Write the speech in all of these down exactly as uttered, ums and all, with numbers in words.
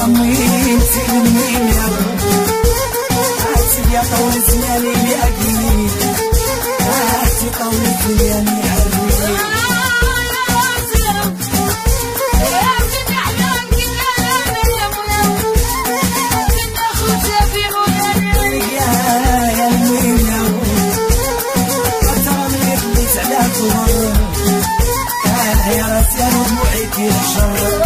أمي انتي لمين يا عاتي يا طول زماني لأجلي عاتي طول زماني حرمي يا راسي انا دموعي كي الشر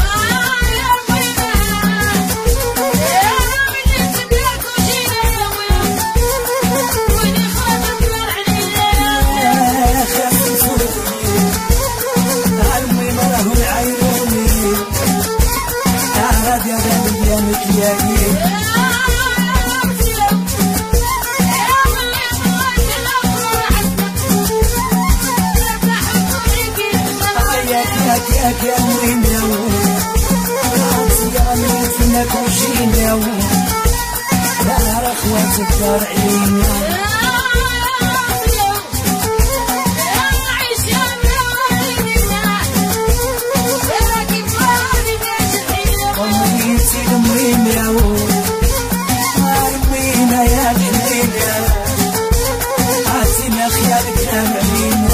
ياك يا مريم يا عرسي يا من فينا كوشين يا لا نهار اخواتك دارعين امي انتي مريم يا مريم يا حنين يا عاسينا خيالك يا مريم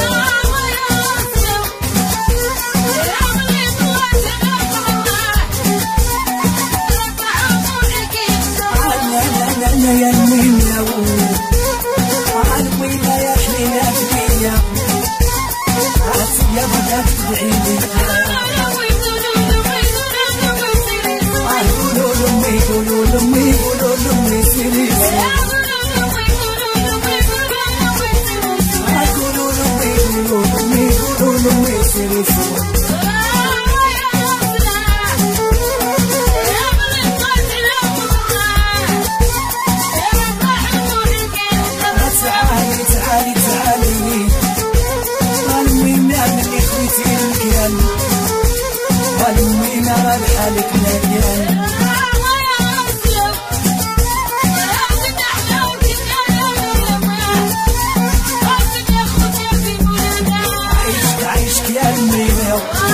يا المين يا عالمين يا حنين فيا عاسي يا بدك تدعيلي قولوا لأمي قولوا لأمي قولوا لأمي سيري قولوا لأمي قولوا لأمي قولوا لأمي سيري والمين راد حالك مليان عيشك عيشك يا المين